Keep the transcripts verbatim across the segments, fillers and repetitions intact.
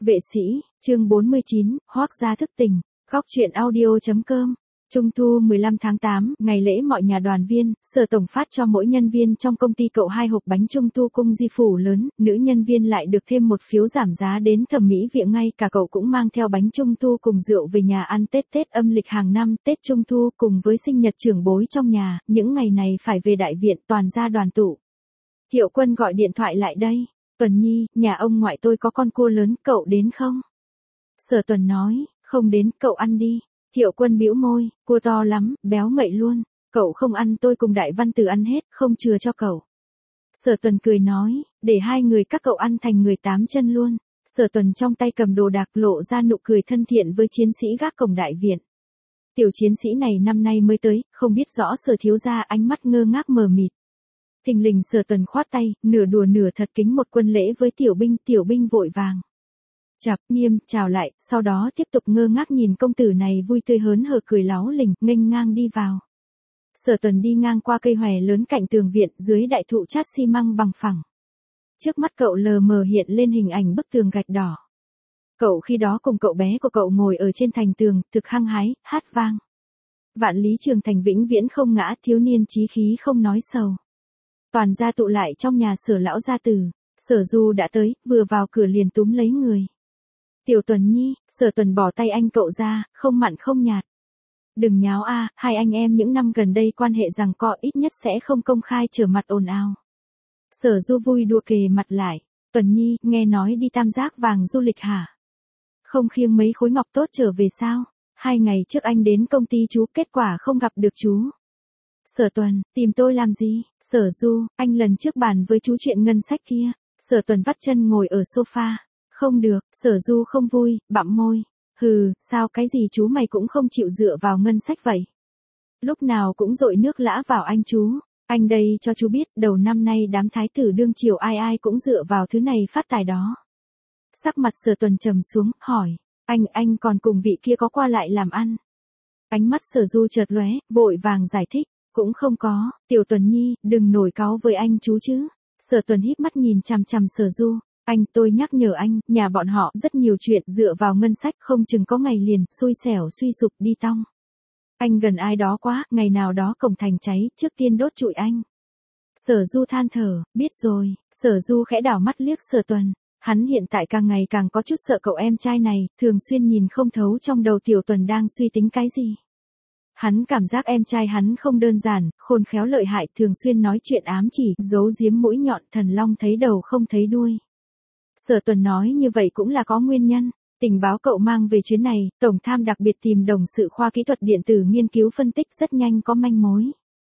Vệ sĩ, chương bốn mươi chín, Hoác gia thức tình, góc truyện audio.com. Trung thu mười lăm tháng tám, ngày lễ mọi nhà đoàn viên, Sở Tổng phát cho mỗi nhân viên trong công ty cậu hai hộp bánh trung thu cung di phủ lớn, nữ nhân viên lại được thêm một phiếu giảm giá đến thẩm mỹ viện, ngay cả cậu cũng mang theo bánh trung thu cùng rượu về nhà ăn Tết. Tết âm lịch hàng năm, Tết Trung thu cùng với sinh nhật trưởng bối trong nhà, những ngày này phải về đại viện toàn gia đoàn tụ. Thiệu Quân gọi điện thoại lại đây. Tuần Nhi, nhà ông ngoại tôi có con cua lớn, cậu đến không? Sở Tuần nói, không đến, cậu ăn đi. Thiệu Quân bĩu môi, cua to lắm, béo ngậy luôn, cậu không ăn tôi cùng Đại Văn Từ ăn hết, không chừa cho cậu. Sở Tuần cười nói, để hai người các cậu ăn thành người tám chân luôn. Sở Tuần trong tay cầm đồ đạc lộ ra nụ cười thân thiện với chiến sĩ gác cổng đại viện. Tiểu chiến sĩ này năm nay mới tới, không biết rõ Sở thiếu gia, ánh mắt ngơ ngác mờ mịt. Thình lình Sở Tuần khoát tay, nửa đùa nửa thật kính một quân lễ với tiểu binh, tiểu binh vội vàng chắp nghiêm chào lại, sau đó tiếp tục ngơ ngác nhìn công tử này vui tươi hớn hở cười láo lình, nghênh ngang đi vào. Sở Tuần đi ngang qua cây hòe lớn cạnh tường viện, dưới đại thụ chát xi măng bằng phẳng. Trước mắt cậu lờ mờ hiện lên hình ảnh bức tường gạch đỏ. Cậu khi đó cùng cậu bé của cậu ngồi ở trên thành tường, thực hăng hái, hát vang. Vạn lý trường thành vĩnh viễn không ngã, thiếu niên chí khí không nói sầu. Toàn gia tụ lại trong nhà Sở lão gia tử. Sở Du đã tới, vừa vào cửa liền túm lấy người. Tiểu Tuần Nhi, Sở Tuần bỏ tay anh cậu ra, không mặn không nhạt. Đừng nháo a, hai anh em những năm gần đây quan hệ rằng co, ít nhất sẽ không công khai trở mặt ồn ào. Sở Du vui đùa kề mặt lại, Tuần Nhi, nghe nói đi Tam Giác Vàng du lịch hả? Không khiêng mấy khối ngọc tốt trở về sao? Hai ngày trước anh đến công ty chú, kết quả không gặp được chú. Sở Tuần, tìm tôi làm gì? Sở Du, anh lần trước bàn với chú chuyện ngân sách kia. Sở Tuần vắt chân ngồi ở sofa. Không được, Sở Du không vui, bặm môi. Hừ, sao cái gì chú mày cũng không chịu dựa vào ngân sách vậy? Lúc nào cũng dội nước lã vào anh chú. Anh đây cho chú biết, đầu năm nay đám thái tử đương triều ai ai cũng dựa vào thứ này phát tài đó. Sắc mặt Sở Tuần trầm xuống, hỏi. Anh, anh còn cùng vị kia có qua lại làm ăn? Ánh mắt Sở Du chợt lóe, vội vàng giải thích. Cũng không có, Tiểu Tuần Nhi, đừng nổi cáu với anh chú chứ. Sở Tuần híp mắt nhìn chằm chằm Sở Du. Anh, tôi nhắc nhở anh, nhà bọn họ rất nhiều chuyện dựa vào ngân sách, không chừng có ngày liền, xui xẻo suy sụp đi tong. Anh gần ai đó quá, ngày nào đó cổng thành cháy, trước tiên đốt trụi anh. Sở Du than thở, biết rồi. Sở Du khẽ đảo mắt liếc Sở Tuần. Hắn hiện tại càng ngày càng có chút sợ cậu em trai này, thường xuyên nhìn không thấu trong đầu Tiểu Tuần đang suy tính cái gì. Hắn cảm giác em trai hắn không đơn giản, khôn khéo lợi hại, thường xuyên nói chuyện ám chỉ, giấu giếm mũi nhọn, thần long thấy đầu không thấy đuôi. Sở Tuần nói như vậy cũng là có nguyên nhân. Tình báo cậu mang về chuyến này, Tổng tham đặc biệt tìm đồng sự khoa kỹ thuật điện tử nghiên cứu phân tích, rất nhanh có manh mối.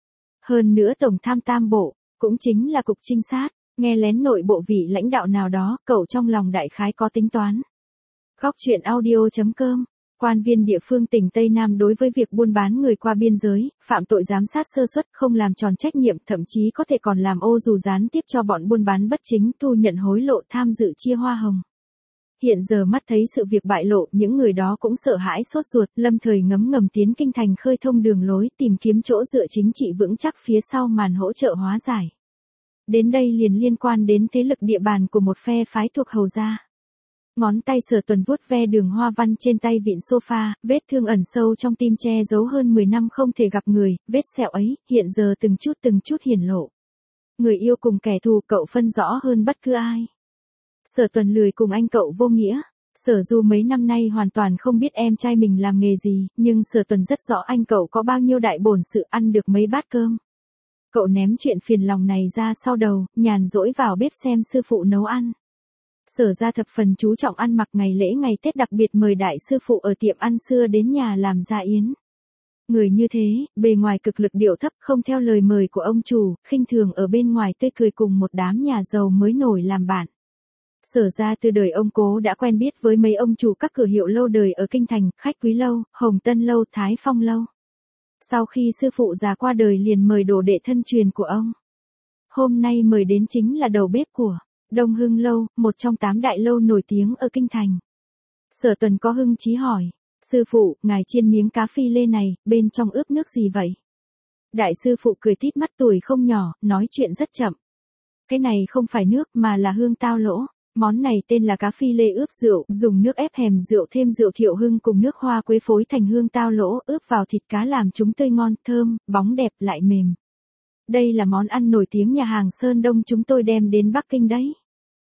Hơn nữa Tổng tham tam bộ, cũng chính là cục trinh sát, nghe lén nội bộ vị lãnh đạo nào đó, cậu trong lòng đại khái có tính toán. Góc truyện audio.com. Quan viên địa phương tỉnh Tây Nam đối với việc buôn bán người qua biên giới, phạm tội giám sát sơ suất, không làm tròn trách nhiệm, thậm chí có thể còn làm ô dù gián tiếp cho bọn buôn bán bất chính, thu nhận hối lộ, tham dự chia hoa hồng. Hiện giờ mắt thấy sự việc bại lộ, những người đó cũng sợ hãi sốt ruột, lâm thời ngấm ngầm tiến kinh thành khơi thông đường lối, tìm kiếm chỗ dựa chính trị vững chắc phía sau màn hỗ trợ hóa giải. Đến đây liền liên quan đến thế lực địa bàn của một phe phái thuộc Hầu gia. Ngón tay Sở Tuần vuốt ve đường hoa văn trên tay vịn sofa, vết thương ẩn sâu trong tim che giấu hơn mười năm không thể gặp người, vết sẹo ấy, hiện giờ từng chút từng chút hiển lộ. Người yêu cùng kẻ thù cậu phân rõ hơn bất cứ ai. Sở Tuần lười cùng anh cậu vô nghĩa. Sở Du mấy năm nay hoàn toàn không biết em trai mình làm nghề gì, nhưng Sở Tuần rất rõ anh cậu có bao nhiêu đại bổn sự, ăn được mấy bát cơm. Cậu ném chuyện phiền lòng này ra sau đầu, nhàn rỗi vào bếp xem sư phụ nấu ăn. Sở ra thập phần chú trọng ăn mặc, ngày lễ ngày Tết đặc biệt mời đại sư phụ ở tiệm ăn xưa đến nhà làm gia yến. Người như thế, bề ngoài cực lực điệu thấp, không theo lời mời của ông chủ, khinh thường ở bên ngoài tươi cười cùng một đám nhà giàu mới nổi làm bạn. Sở ra từ đời ông Cố đã quen biết với mấy ông chủ các cửa hiệu lâu đời ở kinh thành, Khách Quý Lâu, Hồng Tân Lâu, Thái Phong Lâu. Sau khi sư phụ già qua đời liền mời đồ đệ thân truyền của ông. Hôm nay mời đến chính là đầu bếp của Đông Hưng Lâu, một trong tám đại lâu nổi tiếng ở kinh thành. Sở Tuần có hưng chí hỏi, sư phụ, ngài chiên miếng cá phi lê này, bên trong ướp nước gì vậy? Đại sư phụ cười tít mắt, tuổi không nhỏ, nói chuyện rất chậm. Cái này không phải nước mà là hương tao lỗ. Món này tên là cá phi lê ướp rượu, dùng nước ép hèm rượu thêm rượu thiệu hưng cùng nước hoa quế phối thành hương tao lỗ, ướp vào thịt cá làm chúng tươi ngon, thơm, bóng đẹp lại mềm. Đây là món ăn nổi tiếng nhà hàng Sơn Đông chúng tôi đem đến Bắc Kinh đấy.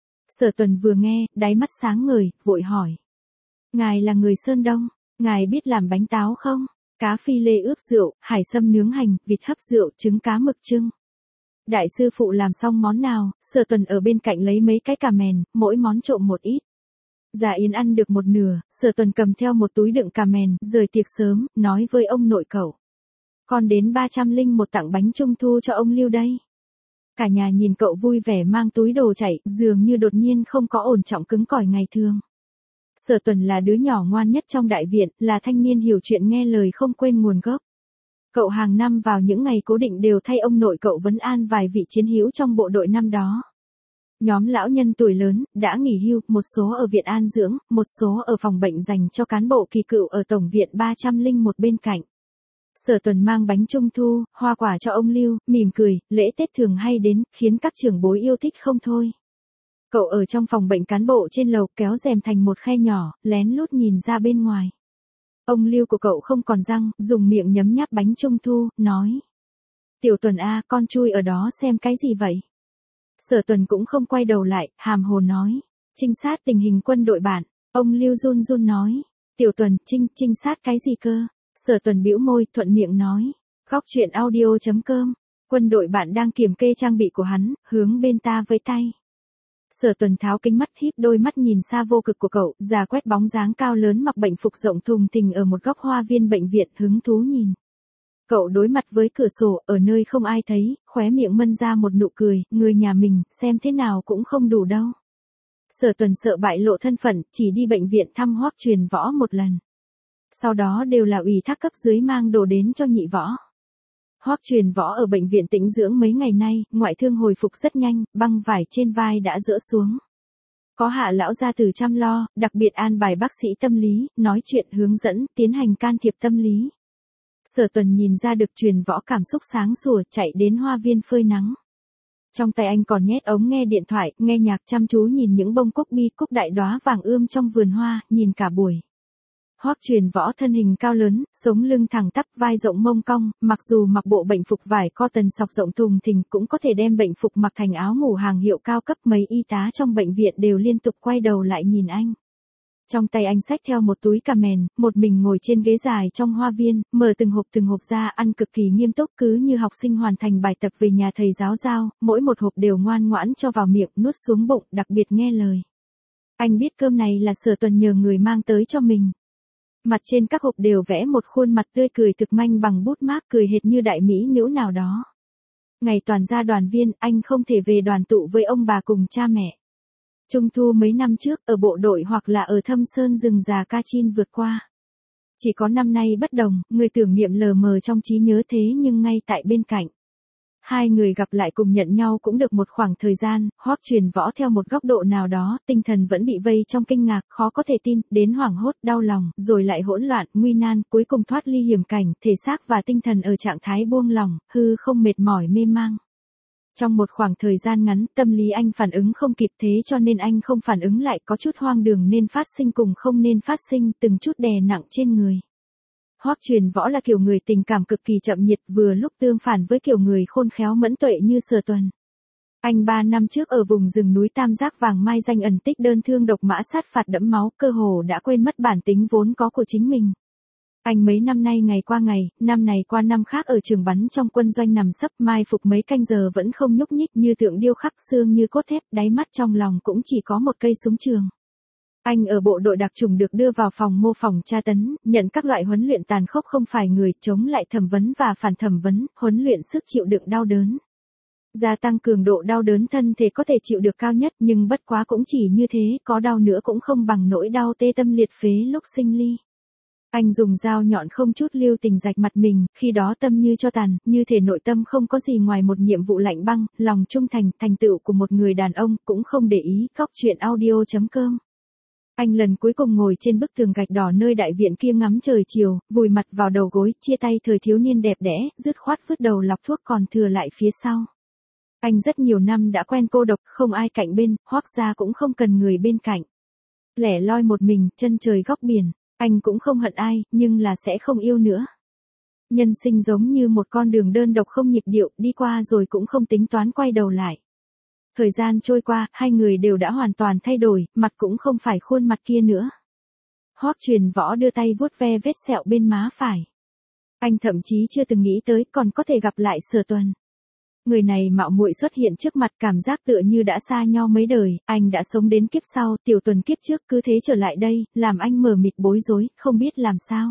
Sở Tuần vừa nghe, đáy mắt sáng ngời, vội hỏi. Ngài là người Sơn Đông, ngài biết làm bánh táo không? Cá phi lê ướp rượu, hải sâm nướng hành, vịt hấp rượu, trứng cá mực trưng. Đại sư phụ làm xong món nào, Sở Tuần ở bên cạnh lấy mấy cái cà mèn, mỗi món trộm một ít. Già Yến ăn được một nửa, Sở Tuần cầm theo một túi đựng cà mèn, rời tiệc sớm, nói với ông nội cậu. Con đến ba trăm linh một tặng bánh trung thu cho ông Lưu đây. Cả nhà nhìn cậu vui vẻ mang túi đồ chạy, dường như đột nhiên không có ổn trọng cứng cỏi ngày thường. Sở Tuần là đứa nhỏ ngoan nhất trong đại viện, là thanh niên hiểu chuyện nghe lời không quên nguồn gốc. Cậu hàng năm vào những ngày cố định đều thay ông nội cậu vấn an vài vị chiến hữu trong bộ đội năm đó. Nhóm lão nhân tuổi lớn, đã nghỉ hưu, một số ở viện an dưỡng, một số ở phòng bệnh dành cho cán bộ kỳ cựu ở tổng viện ba trăm linh một bên cạnh. Sở Tuần mang bánh trung thu, hoa quả cho ông Lưu, mỉm cười, lễ Tết thường hay đến, khiến các trưởng bối yêu thích không thôi. Cậu ở trong phòng bệnh cán bộ trên lầu kéo rèm thành một khe nhỏ, lén lút nhìn ra bên ngoài. Ông Lưu của cậu không còn răng, dùng miệng nhấm nháp bánh trung thu, nói. Tiểu Tuần a, con chui ở đó xem cái gì vậy? Sở Tuần cũng không quay đầu lại, hàm hồ nói. Trinh sát tình hình quân đội bạn. Ông Lưu run run nói. Tiểu Tuần, trinh, trinh sát cái gì cơ? Sở Tuần bĩu môi, thuận miệng nói. Góc truyện audio chấm com. Quân đội bạn đang kiểm kê trang bị của hắn, hướng bên ta với tay. Sở Tuần tháo kính mắt híp đôi mắt nhìn xa vô cực của cậu, già quét bóng dáng cao lớn mặc bệnh phục rộng thùng thình ở một góc hoa viên bệnh viện hứng thú nhìn. Cậu đối mặt với cửa sổ, ở nơi không ai thấy, khóe miệng mân ra một nụ cười, người nhà mình, xem thế nào cũng không đủ đâu. Sở Tuần sợ bại lộ thân phận, chỉ đi bệnh viện thăm Hoắc Truyền Võ một lần. Sau đó đều là ủy thác cấp dưới mang đồ đến cho Nhị Võ. Hoắc Truyền Võ ở bệnh viện tĩnh dưỡng mấy ngày nay, ngoại thương hồi phục rất nhanh, băng vải trên vai đã dỡ xuống. Có Hạ lão gia tử chăm lo, đặc biệt an bài bác sĩ tâm lý, nói chuyện hướng dẫn, tiến hành can thiệp tâm lý. Sở Tuần nhìn ra được Truyền Võ cảm xúc sáng sủa, chạy đến hoa viên phơi nắng. Trong tay anh còn nhét ống nghe điện thoại, nghe nhạc chăm chú nhìn những bông cúc bi cúc đại đóa vàng ươm trong vườn hoa, nhìn cả buổi. Hoắc Truyền Võ thân hình cao lớn, sống lưng thẳng tắp, vai rộng mông cong, mặc dù mặc bộ bệnh phục vải cotton sọc rộng thùng thình cũng có thể đem bệnh phục mặc thành áo ngủ hàng hiệu cao cấp, mấy y tá trong bệnh viện đều liên tục quay đầu lại nhìn anh. Trong tay anh xách theo một túi cà mèn, một mình ngồi trên ghế dài trong hoa viên, mở từng hộp từng hộp ra ăn cực kỳ nghiêm túc cứ như học sinh hoàn thành bài tập về nhà thầy giáo giao, mỗi một hộp đều ngoan ngoãn cho vào miệng, nuốt xuống bụng, đặc biệt nghe lời. Anh biết cơm này là Sở Tuần nhờ người mang tới cho mình. Mặt trên các hộp đều vẽ một khuôn mặt tươi cười thực manh bằng bút mác, cười hệt như đại mỹ nữ nào đó. Ngày toàn gia đoàn viên, anh không thể về đoàn tụ với ông bà cùng cha mẹ. Trung thu mấy năm trước, ở bộ đội hoặc là ở thâm sơn rừng già Kachin vượt qua. Chỉ có năm nay bất đồng, người tưởng niệm lờ mờ trong trí nhớ thế nhưng ngay tại bên cạnh. Hai người gặp lại cùng nhận nhau cũng được một khoảng thời gian, Hoắc Truyền Võ theo một góc độ nào đó, tinh thần vẫn bị vây trong kinh ngạc, khó có thể tin, đến hoảng hốt, đau lòng, rồi lại hỗn loạn, nguy nan, cuối cùng thoát ly hiểm cảnh, thể xác và tinh thần ở trạng thái buông lỏng, hư không mệt mỏi mê mang. Trong một khoảng thời gian ngắn, tâm lý anh phản ứng không kịp thế cho nên anh không phản ứng lại, có chút hoang đường nên phát sinh cùng không nên phát sinh, từng chút đè nặng trên người. Hoắc Truyền Võ là kiểu người tình cảm cực kỳ chậm nhiệt, vừa lúc tương phản với kiểu người khôn khéo mẫn tuệ như Sở Tuần. Anh ba năm trước ở vùng rừng núi Tam Giác Vàng Mai danh ẩn tích đơn thương độc mã sát phạt đẫm máu, cơ hồ đã quên mất bản tính vốn có của chính mình. Anh mấy năm nay ngày qua ngày, năm này qua năm khác ở trường bắn trong quân doanh nằm sấp mai phục mấy canh giờ vẫn không nhúc nhích, như tượng điêu khắc, xương như cốt thép, đáy mắt trong lòng cũng chỉ có một cây súng trường. Anh ở bộ đội đặc chủng được đưa vào phòng mô phỏng tra tấn, nhận các loại huấn luyện tàn khốc không phải người, chống lại thẩm vấn và phản thẩm vấn, huấn luyện sức chịu đựng đau đớn. Gia tăng cường độ đau đớn thân thể có thể chịu được cao nhất, nhưng bất quá cũng chỉ như thế, có đau nữa cũng không bằng nỗi đau tê tâm liệt phế lúc sinh ly. Anh dùng dao nhọn không chút lưu tình rạch mặt mình, khi đó tâm như cho tàn, như thể nội tâm không có gì ngoài một nhiệm vụ lạnh băng, lòng trung thành, thành tựu của một người đàn ông, cũng không để ý. Góc truyện audio chấm com. Anh lần cuối cùng ngồi trên bức tường gạch đỏ nơi đại viện kia ngắm trời chiều, vùi mặt vào đầu gối, chia tay thời thiếu niên đẹp đẽ, dứt khoát vứt đầu lọc thuốc còn thừa lại phía sau. Anh rất nhiều năm đã quen cô độc, không ai cạnh bên, Hoác gia cũng không cần người bên cạnh. Lẻ loi một mình, chân trời góc biển, anh cũng không hận ai, nhưng là sẽ không yêu nữa. Nhân sinh giống như một con đường đơn độc không nhịp điệu, đi qua rồi cũng không tính toán quay đầu lại. Thời gian trôi qua, hai người đều đã hoàn toàn thay đổi, mặt cũng không phải khuôn mặt kia nữa. Hoác Truyền Võ đưa tay vuốt ve vết sẹo bên má phải. Anh thậm chí chưa từng nghĩ tới còn có thể gặp lại Sở Tuần. Người này mạo muội xuất hiện trước mặt, cảm giác tựa như đã xa nhau mấy đời, anh đã sống đến kiếp sau, Tiểu Tuần kiếp trước cứ thế trở lại đây, làm anh mờ mịt bối rối, không biết làm sao.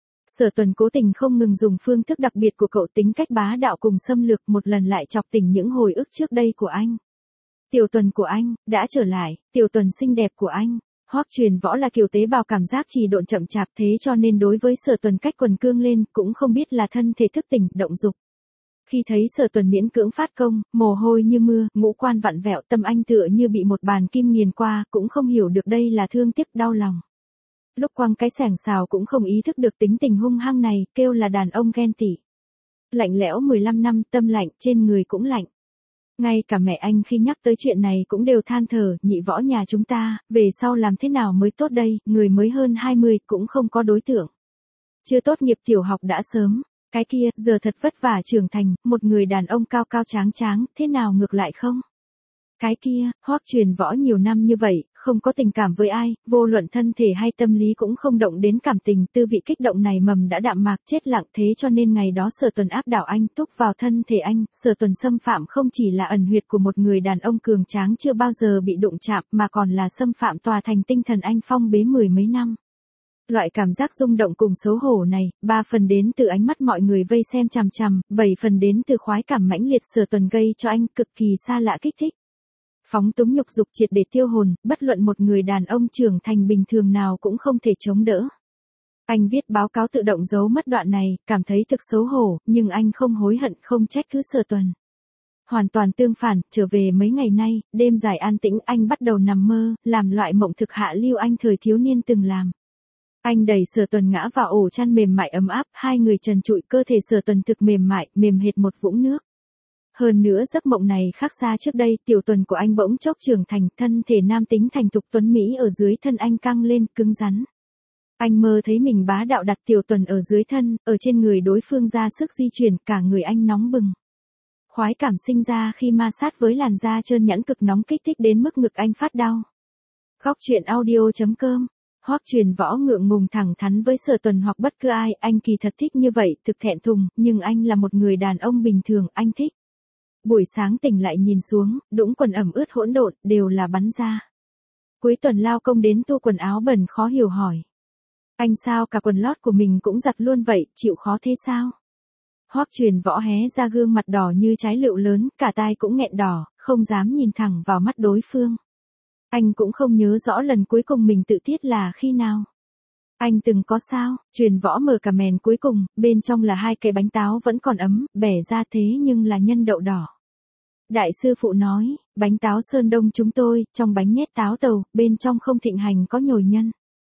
Sở Tuần cố tình không ngừng dùng phương thức đặc biệt của cậu, tính cách bá đạo cùng xâm lược, một lần lại chọc tỉnh những hồi ức trước đây của anh. Tiểu Tuần của anh, đã trở lại, Tiểu Tuần xinh đẹp của anh. Hoác Truyền Võ là kiểu tế bào cảm giác trì độn chậm chạp, thế cho nên đối với Sở Tuần cách quần cương lên, cũng không biết là thân thể thức tỉnh, động dục. Khi thấy Sở Tuần miễn cưỡng phát công, mồ hôi như mưa, ngũ quan vặn vẹo, tâm anh tựa như bị một bàn kim nghiền qua, cũng không hiểu được đây là thương tiếc đau lòng. Lúc quăng cái xẻng xào cũng không ý thức được tính tình hung hăng này, kêu là đàn ông ghen tị. Lạnh lẽo mười lăm năm, tâm lạnh, trên người cũng lạnh. Ngay cả mẹ anh khi nhắc tới chuyện này cũng đều than thở, Nhị Võ nhà chúng ta, về sau làm thế nào mới tốt đây, người mới hơn hai mươi cũng không có đối tượng. Chưa tốt nghiệp tiểu học đã sớm, cái kia, giờ thật vất vả trưởng thành, một người đàn ông cao cao tráng tráng, thế nào ngược lại không? Cái kia, Hoác Truyền Võ nhiều năm như vậy, không có tình cảm với ai, vô luận thân thể hay tâm lý cũng không động đến cảm tình, tư vị kích động này mầm đã đạm mạc chết lặng, thế cho nên ngày đó Sở Tuần áp đảo anh, túc vào thân thể anh, Sở Tuần xâm phạm không chỉ là ẩn huyệt của một người đàn ông cường tráng chưa bao giờ bị đụng chạm, mà còn là xâm phạm tòa thành tinh thần anh phong bế mười mấy năm. Loại cảm giác rung động cùng xấu hổ này, ba phần đến từ ánh mắt mọi người vây xem chằm chằm, bảy phần đến từ khoái cảm mãnh liệt Sở Tuần gây cho anh cực kỳ xa lạ kích thích. Phóng túng nhục dục triệt để tiêu hồn, bất luận một người đàn ông trưởng thành bình thường nào cũng không thể chống đỡ. Anh viết báo cáo tự động giấu mất đoạn này, cảm thấy thực xấu hổ, nhưng anh không hối hận, không trách cứ Sở Tuần. Hoàn toàn tương phản, trở về mấy ngày nay, đêm dài an tĩnh anh bắt đầu nằm mơ, làm loại mộng thực hạ lưu anh thời thiếu niên từng làm. Anh đẩy Sở Tuần ngã vào ổ chăn mềm mại ấm áp, hai người trần trụi, cơ thể Sở Tuần thực mềm mại, mềm hệt một vũng nước. Hơn nữa giấc mộng này khác xa trước đây, Tiểu Tuần của anh bỗng chốc trưởng thành, thân thể nam tính thành thục tuấn Mỹ ở dưới thân anh căng lên, cứng rắn. Anh mơ thấy mình bá đạo đặt Tiểu Tuần ở dưới thân, ở trên người đối phương ra sức di chuyển, cả người anh nóng bừng. Khoái cảm sinh ra khi ma sát với làn da trơn nhẵn cực nóng kích thích đến mức ngực anh phát đau. Góc truyện audio chấm com. Hoác Truyền Võ ngượng ngùng thẳng thắn với Sở Tuần hoặc bất cứ ai, anh kỳ thật thích như vậy, thực thẹn thùng, nhưng anh là một người đàn ông bình thường, anh thích. Buổi sáng tỉnh lại nhìn xuống, đũng quần ẩm ướt hỗn độn, đều là bắn ra. Cuối tuần lao công đến tu quần áo bẩn khó hiểu hỏi. Anh sao cả quần lót của mình cũng giặt luôn vậy, chịu khó thế sao? Hoác Truyền Võ hé ra gương mặt đỏ như trái lựu lớn, cả tai cũng nghẹn đỏ, không dám nhìn thẳng vào mắt đối phương. Anh cũng không nhớ rõ lần cuối cùng mình tự tiết là khi nào. Anh từng có sao? Truyền Võ mở cà mền cuối cùng, bên trong là hai cái bánh táo vẫn còn ấm, bẻ ra thế nhưng là nhân đậu đỏ. Đại sư phụ nói, bánh táo Sơn Đông chúng tôi, trong bánh nhét táo tàu, bên trong không thịnh hành có nhồi nhân.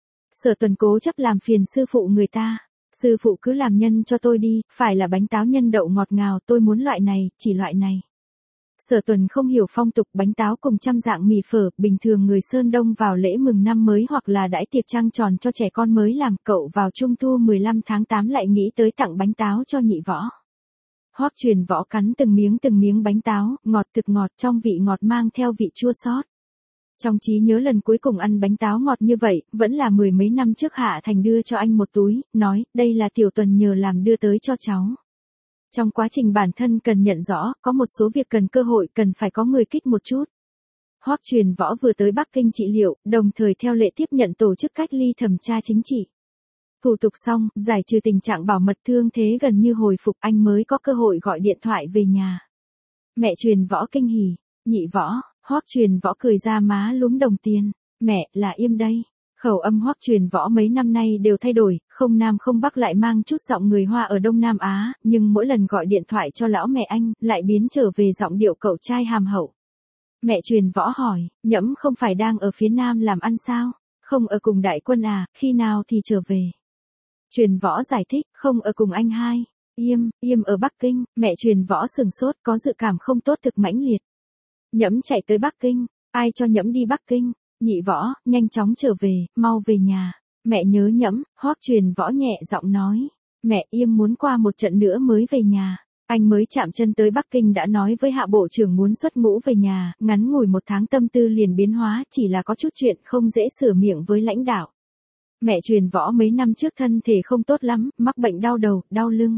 Sở Tuần cố chấp làm phiền sư phụ người ta. Sư phụ cứ làm nhân cho tôi đi, phải là bánh táo nhân đậu ngọt ngào, tôi muốn loại này, chỉ loại này. Sở Tuần không hiểu phong tục bánh táo cùng trăm dạng mì phở, bình thường người Sơn Đông vào lễ mừng năm mới hoặc là đãi tiệc trăng tròn cho trẻ con mới làm, cậu vào trung thu mười lăm tháng tám lại nghĩ tới tặng bánh táo cho Nhị Võ. Hoác Truyền Võ cắn từng miếng từng miếng bánh táo, ngọt thực ngọt, trong vị ngọt mang theo vị chua xót. Trong trí nhớ lần cuối cùng ăn bánh táo ngọt như vậy, vẫn là mười mấy năm trước Hạ Thành đưa cho anh một túi, nói, đây là Tiểu Tuần nhờ làm đưa tới cho cháu. Trong quá trình bản thân cần nhận rõ, có một số việc cần cơ hội, cần phải có người kích một chút. Hoác Truyền Võ vừa tới Bắc Kinh trị liệu, đồng thời theo lệ tiếp nhận tổ chức cách ly thẩm tra chính trị. Thủ tục xong, giải trừ tình trạng bảo mật thương thế gần như hồi phục, anh mới có cơ hội gọi điện thoại về nhà. Mẹ Truyền Võ kinh hỉ, Nhị Võ, Hoác Truyền Võ cười ra má lúm đồng tiền, mẹ, là Yêm đây. Khẩu âm Hoác Truyền Võ mấy năm nay đều thay đổi, không nam không bắc lại mang chút giọng người Hoa ở Đông Nam Á, nhưng mỗi lần gọi điện thoại cho lão mẹ anh, lại biến trở về giọng điệu cậu trai hàm hậu. Mẹ Truyền Võ hỏi, Nhẫm không phải đang ở phía Nam làm ăn sao? Không ở cùng đại quân à, khi nào thì trở về? Truyền Võ giải thích, không ở cùng anh hai. Yêm, Yêm ở Bắc Kinh, mẹ Truyền Võ sừng sốt, có dự cảm không tốt thực mãnh liệt. Nhẫm chạy tới Bắc Kinh, ai cho Nhẫm đi Bắc Kinh? Nhị Võ, nhanh chóng trở về, mau về nhà. Mẹ nhớ Nhẫm, Hoắc Truyền Võ nhẹ giọng nói. Mẹ, Yêm muốn qua một trận nữa mới về nhà. Anh mới chạm chân tới Bắc Kinh đã nói với Hạ Bộ trưởng muốn xuất ngũ về nhà, ngắn ngủi một tháng tâm tư liền biến hóa, chỉ là có chút chuyện không dễ sửa miệng với lãnh đạo. Mẹ Truyền Võ mấy năm trước thân thể không tốt lắm, mắc bệnh đau đầu, đau lưng.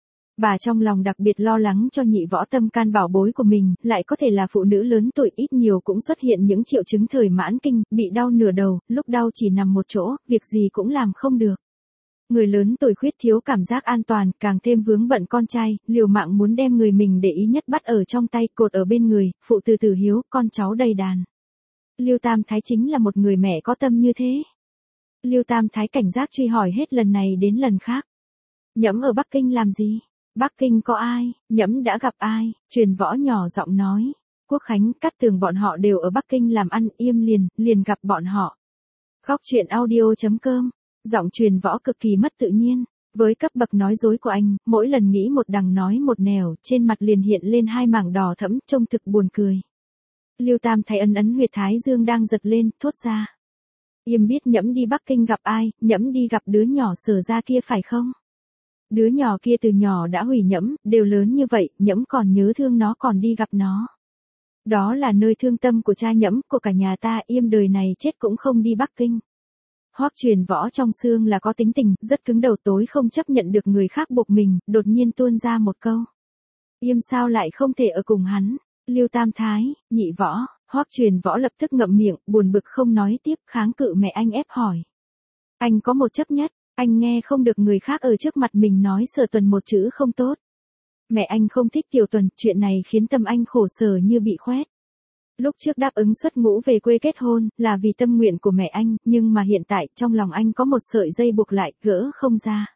Bà trong lòng đặc biệt lo lắng cho Nhị Võ tâm can bảo bối của mình, lại có thể là phụ nữ lớn tuổi, ít nhiều cũng xuất hiện những triệu chứng thời mãn kinh, bị đau nửa đầu, lúc đau chỉ nằm một chỗ, việc gì cũng làm không được. Người lớn tuổi khuyết thiếu cảm giác an toàn, càng thêm vướng bận con trai, liều mạng muốn đem người mình để ý nhất bắt ở trong tay, cột ở bên người, phụ từ từ hiếu, con cháu đầy đàn. Lưu Tam Thái chính là một người mẹ có tâm như thế. Lưu Tam Thái cảnh giác truy hỏi hết lần này đến lần khác. Nhẫm ở Bắc Kinh làm gì? Bắc Kinh có ai? Nhẫm đã gặp ai? Truyền Võ nhỏ giọng nói. Quốc Khánh, Cát Tường bọn họ đều ở Bắc Kinh làm ăn, Yêm liền, liền gặp bọn họ. Góc truyện audio chấm com. Giọng Truyền Võ cực kỳ mất tự nhiên. Với cấp bậc nói dối của anh, mỗi lần nghĩ một đằng nói một nẻo, trên mặt liền hiện lên hai mảng đỏ thẫm, trông thực buồn cười. Lưu Tam Thái ấn ấn huyệt thái dương đang giật lên, thốt ra. Yêm biết Nhẫm đi Bắc Kinh gặp ai, Nhẫm đi gặp đứa nhỏ Sở ra kia phải không? Đứa nhỏ kia từ nhỏ đã hủy Nhẫm, đều lớn như vậy, Nhẫm còn nhớ thương nó còn đi gặp nó. Đó là nơi thương tâm của cha Nhẫm, của cả nhà ta, Yêm đời này chết cũng không đi Bắc Kinh. Hoắc Truyền Võ trong xương là có tính tình, rất cứng đầu, tối không chấp nhận được người khác buộc mình, đột nhiên tuôn ra một câu. Yêm sao lại không thể ở cùng hắn? Lưu Tam Thái, Nhị Võ, Hoắc Truyền Võ lập tức ngậm miệng, buồn bực không nói tiếp, kháng cự mẹ anh ép hỏi. Anh có một chấp nhất, anh nghe không được người khác ở trước mặt mình nói Sở Tuần một chữ không tốt. Mẹ anh không thích Tiểu Tuần, chuyện này khiến tâm anh khổ sở như bị khoét. Lúc trước đáp ứng xuất ngũ về quê kết hôn, là vì tâm nguyện của mẹ anh, nhưng mà hiện tại, trong lòng anh có một sợi dây buộc lại, gỡ không ra.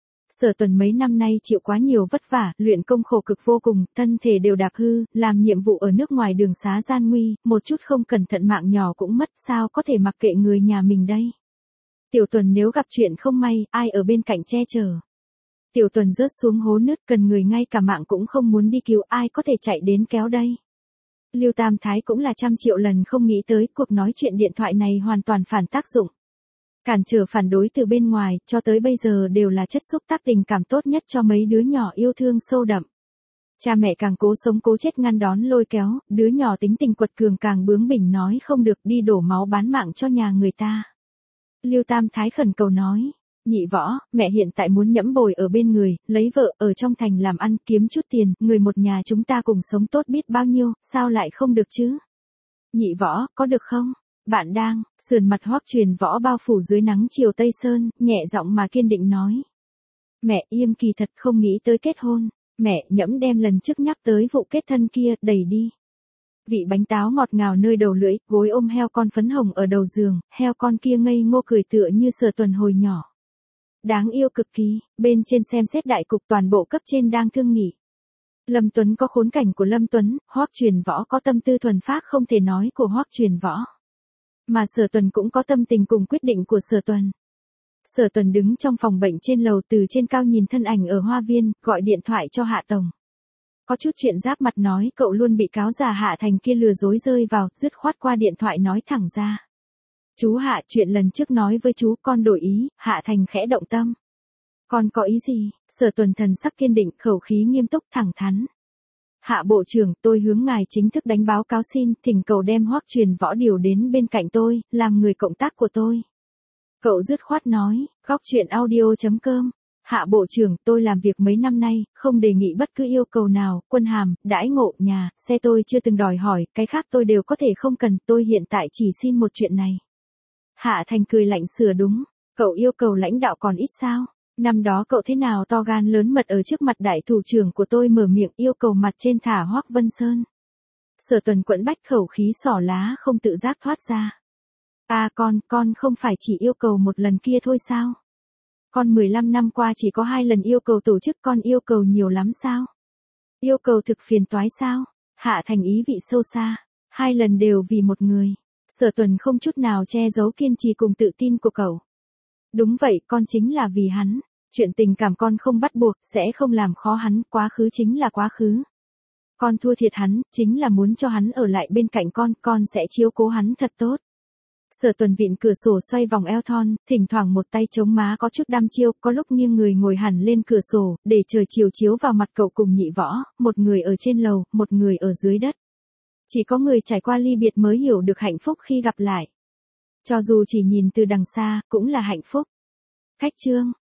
Sở Tuần mấy năm nay chịu quá nhiều vất vả, luyện công khổ cực vô cùng, thân thể đều đạp hư, làm nhiệm vụ ở nước ngoài đường xá gian nguy, một chút không cẩn thận mạng nhỏ cũng mất, sao có thể mặc kệ người nhà mình đây. Tiểu Tuần nếu gặp chuyện không may, ai ở bên cạnh che chở. Tiểu Tuần rớt xuống hố nứt, cần người ngay cả mạng cũng không muốn đi cứu, ai có thể chạy đến kéo đây. Lưu Tam Thái cũng là trăm triệu lần không nghĩ tới, cuộc nói chuyện điện thoại này hoàn toàn phản tác dụng. Cản trở phản đối từ bên ngoài, cho tới bây giờ đều là chất xúc tác tình cảm tốt nhất cho mấy đứa nhỏ yêu thương sâu đậm. Cha mẹ càng cố sống cố chết ngăn đón lôi kéo, đứa nhỏ tính tình quật cường càng bướng bỉnh nói không được, đi đổ máu bán mạng cho nhà người ta. Lưu Tam Thái khẩn cầu nói. Nhị Võ, mẹ hiện tại muốn Nhẫm bồi ở bên người, lấy vợ, ở trong thành làm ăn, kiếm chút tiền, người một nhà chúng ta cùng sống tốt biết bao nhiêu, sao lại không được chứ? Nhị Võ, có được không? Bạn đang, sườn mặt Hoắc Truyền Võ bao phủ dưới nắng chiều Tây Sơn, nhẹ giọng mà kiên định nói. Mẹ, Yêm kỳ thật không nghĩ tới kết hôn, mẹ, Nhẫm đem lần trước nhắc tới vụ kết thân kia, đẩy đi. Vị bánh táo ngọt ngào nơi đầu lưỡi, gối ôm heo con phấn hồng ở đầu giường, heo con kia ngây ngô cười tựa như Sở Tuần hồi nhỏ. Đáng yêu cực kỳ, bên trên xem xét đại cục toàn bộ cấp trên đang thương nghị. Lâm Tuấn có khốn cảnh của Lâm Tuấn, Hoắc Truyền Võ có tâm tư thuần phác không thể nói của Hoắc Truyền Võ. Mà Sở Tuần cũng có tâm tình cùng quyết định của Sở Tuần. Sở Tuần đứng trong phòng bệnh trên lầu, từ trên cao nhìn thân ảnh ở hoa viên, gọi điện thoại cho Hạ Tổng. Có chút chuyện giáp mặt nói cậu luôn bị cáo già Hạ Thành kia lừa dối rơi vào, dứt khoát qua điện thoại nói thẳng ra. Chú Hạ, chuyện lần trước nói với chú, con đổi ý. Hạ Thành khẽ động tâm. Con có ý gì? Sở Tuần thần sắc kiên định, khẩu khí nghiêm túc, thẳng thắn. Hạ Bộ trưởng, tôi hướng ngài chính thức đánh báo cáo xin, thỉnh cầu đem Hoắc Truyền Võ điều đến bên cạnh tôi, làm người cộng tác của tôi. Cậu dứt khoát nói. Góc truyện audio chấm com. Hạ Bộ trưởng, tôi làm việc mấy năm nay, không đề nghị bất cứ yêu cầu nào, quân hàm, đãi ngộ, nhà, xe tôi chưa từng đòi hỏi, cái khác tôi đều có thể không cần, tôi hiện tại chỉ xin một chuyện này. Hạ Thành cười lạnh sửa đúng, cậu yêu cầu lãnh đạo còn ít sao? Năm đó cậu thế nào to gan lớn mật ở trước mặt đại thủ trưởng của tôi mở miệng yêu cầu mặt trên thả Hoắc Vân Sơn. Sở Tuần quẫn bách khẩu khí xỏ lá không tự giác thoát ra. À con, con không phải chỉ yêu cầu một lần kia thôi sao? Con mười lăm năm qua chỉ có hai lần yêu cầu tổ chức, con yêu cầu nhiều lắm sao? Yêu cầu thực phiền toái sao? Hạ Thành ý vị sâu xa, hai lần đều vì một người. Sở Tuần không chút nào che giấu kiên trì cùng tự tin của cậu. Đúng vậy, con chính là vì hắn. Chuyện tình cảm con không bắt buộc, sẽ không làm khó hắn, quá khứ chính là quá khứ. Con thua thiệt hắn, chính là muốn cho hắn ở lại bên cạnh con, con sẽ chiếu cố hắn thật tốt. Sở Tuần vịn cửa sổ xoay vòng eo thon, thỉnh thoảng một tay chống má có chút đăm chiêu, có lúc nghiêng người ngồi hẳn lên cửa sổ, để trời chiều chiếu vào mặt cậu cùng Nhị Võ, một người ở trên lầu, một người ở dưới đất. Chỉ có người trải qua ly biệt mới hiểu được hạnh phúc khi gặp lại. Cho dù chỉ nhìn từ đằng xa, cũng là hạnh phúc. Khách chương